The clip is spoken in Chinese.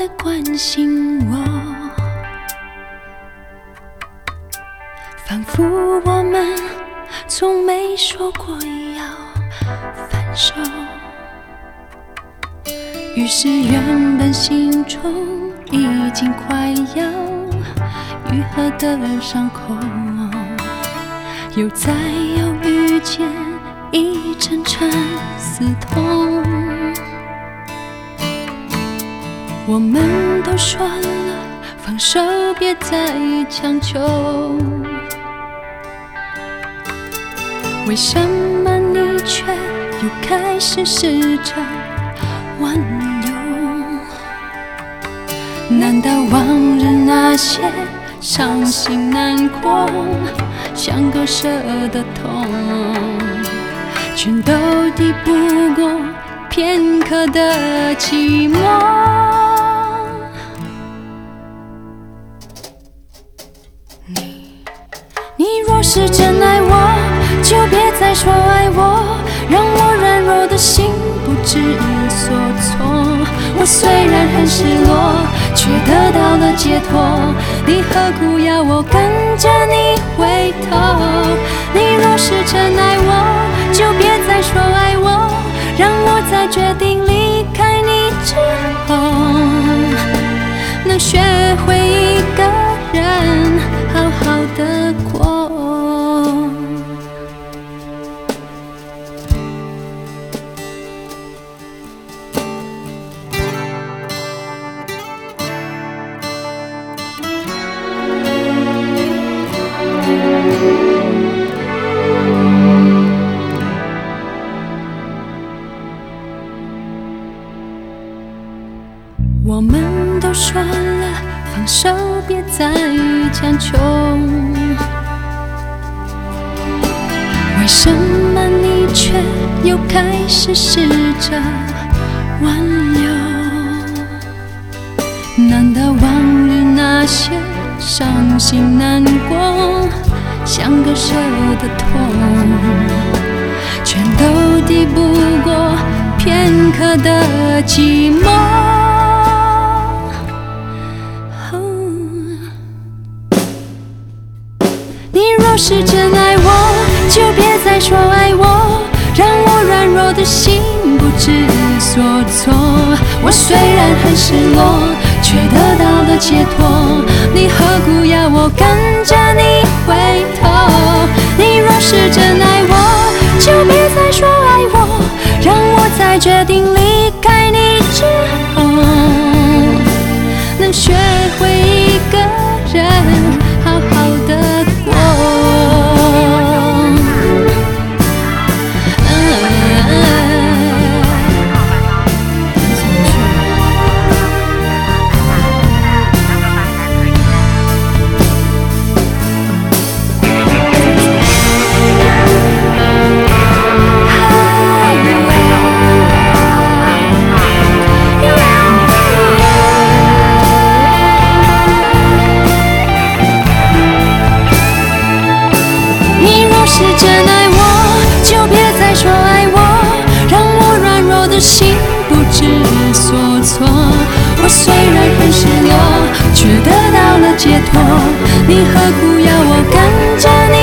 关心我，仿佛我们从没说过要分手。于是原本心中已经快要愈合的伤口，又再要遇见一阵阵刺痛。我们都说了放手别再强求，为什么你却又开始试着挽留？难道往日那些伤心难过像割舍的痛，全都抵不过片刻的寂寞？你若是真爱我，就别再说爱我，让我软弱的心不知所措。我虽然很失落，却得到了解脱，你何苦要我跟着你回头？你若是真爱我，就别再说爱我，让我在决定离开你之后，能学会一个人好好的过。我们都说了放手别再强求，为什么你却又开始试着挽留？难道往日那些伤心难过像割舍的痛，全都抵不过片刻的寂寞？你若是真爱我，就别再说爱我，让我软弱的心不知所措。我虽然很失落，却得到了解脱，你何苦要我跟着你回头？你若是真爱我，就别再说爱我，让我在决定离开你之后，能学会一个人好好的过。是真爱我，就别再说爱我，让我软弱的心不知所措。我虽然很失落，却得到了解脱，你何苦要我跟着你